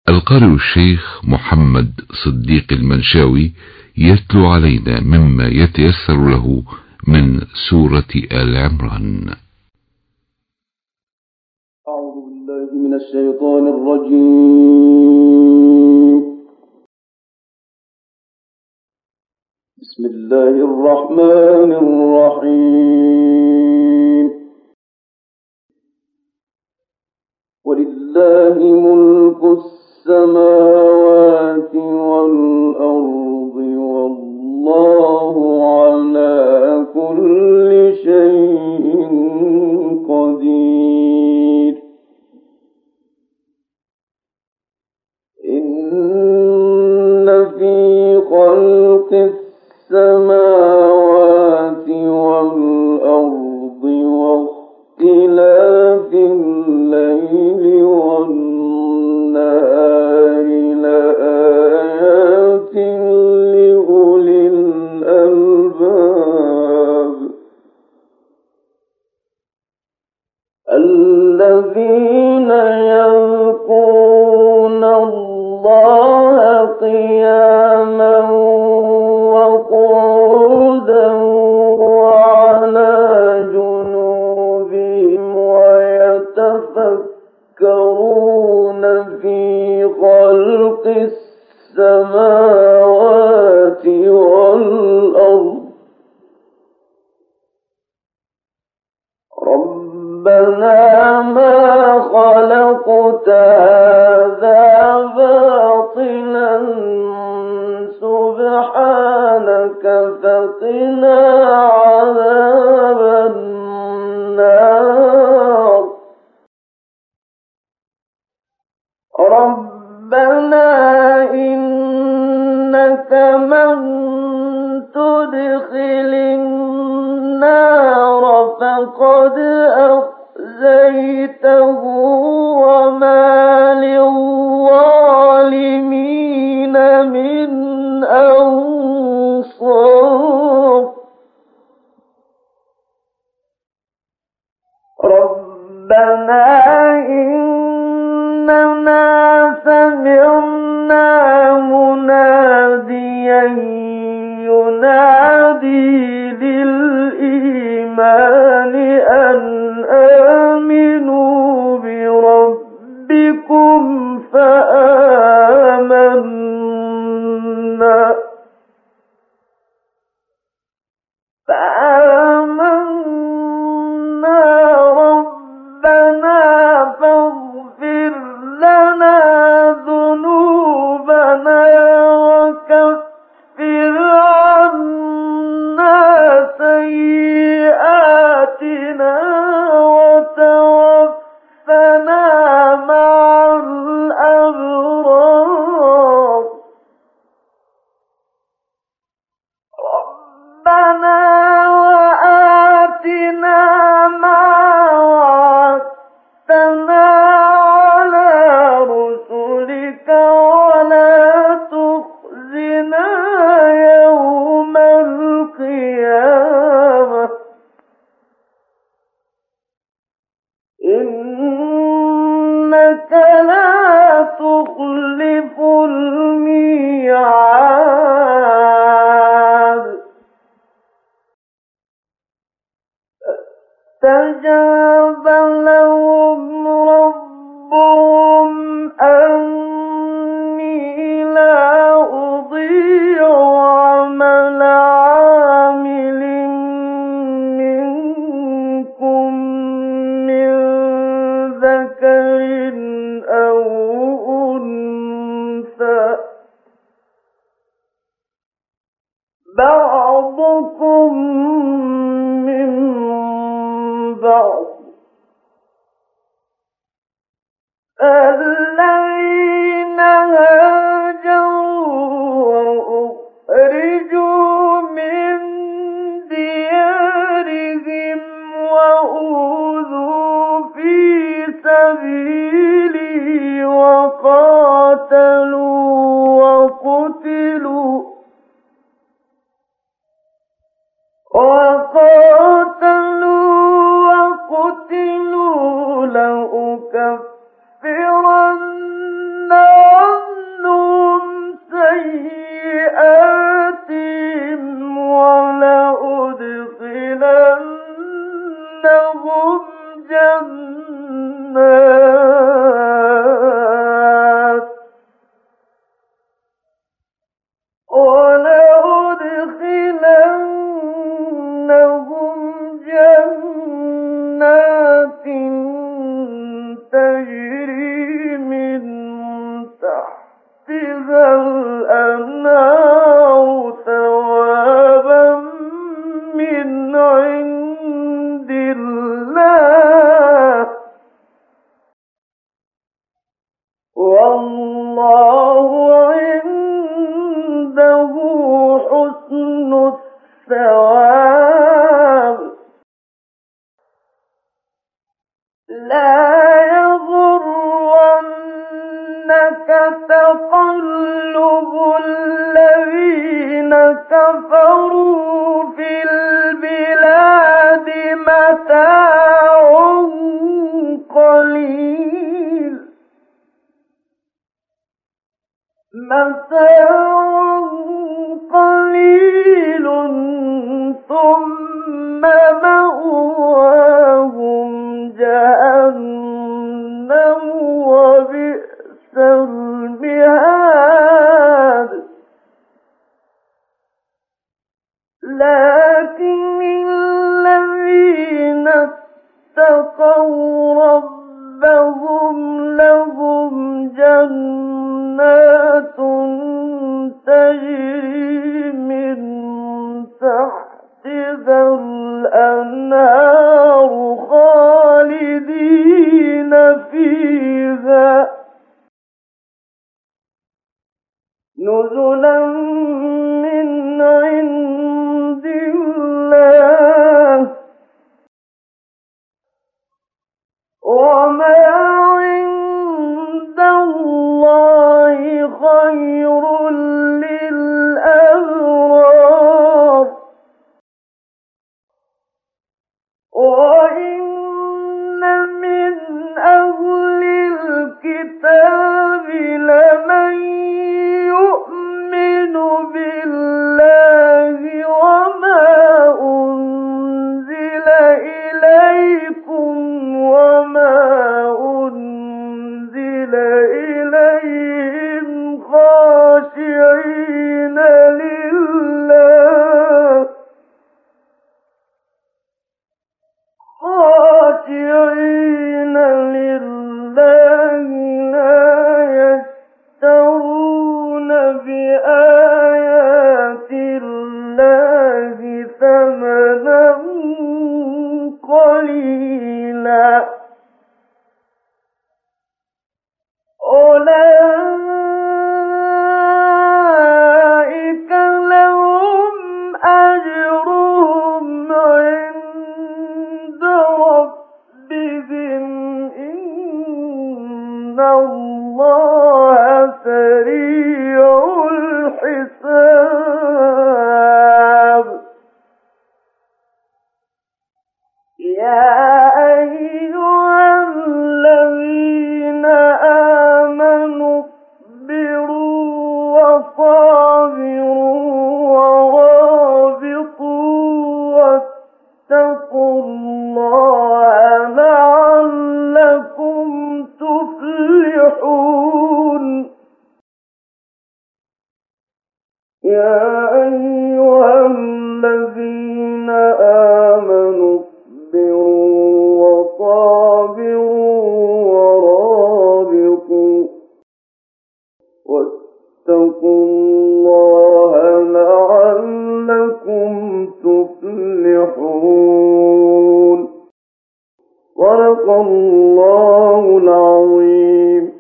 القارئ الشيخ محمد صديق المنشاوي يتلو علينا مما يتيسر له من سورة آل عمران. أعوذ بالله من الشيطان الرجيم. بسم الله الرحمن الرحيم. ولله ملك السماوات والأرض والله على كل شيء قدير. إن في خلق السماوات والأرض واختلاف الليل والنهار لآيات لأولي الألباب الذين يذكرون الله قياما وقعودا وعلى جنوبهم ويتفكرون في خلق السماوات والأرض ربنا ما خلقت هذا باطلا سبحانك فقنا عذاب النار. ربنا إنك من تدخل النار فقد أخزيته وما للظالمين من أنصار. ربنا إننا سمعنا مناديا ينادي للإيمان أن آمنوا بربكم تحتها الأنهار ثوابا من عند الله والله عنده حسن الثواب لا يغرنك تقلب الذين كفروا في البلاد متاع قليل ثم مأواهم جهنم وبئس المهاد لكن الذين اتقوا ربهم لهم جنات تجري من تحتها الأنهار خالدين فيها نزلا من عند الله وما عند الله خير للأبرار وإن من أهل الكتاب لمن يؤمن بالله وما أنزل إليكم وما أنزل إليهم خاشعين لله لا يشترون بآيات الله ثمنا قليلا أولئك لهم أجرهم عند ربهم إن الله سريع الحساب يا أيها الذين آمنوا اصبروا وصابروا ورابطوا واتقوا الله لعلكم تفلحون يا أيها الذين آمنوا اصبروا وصابروا ورابطوا واتقوا الله لعلكم تفلحون صدق الله العظيم.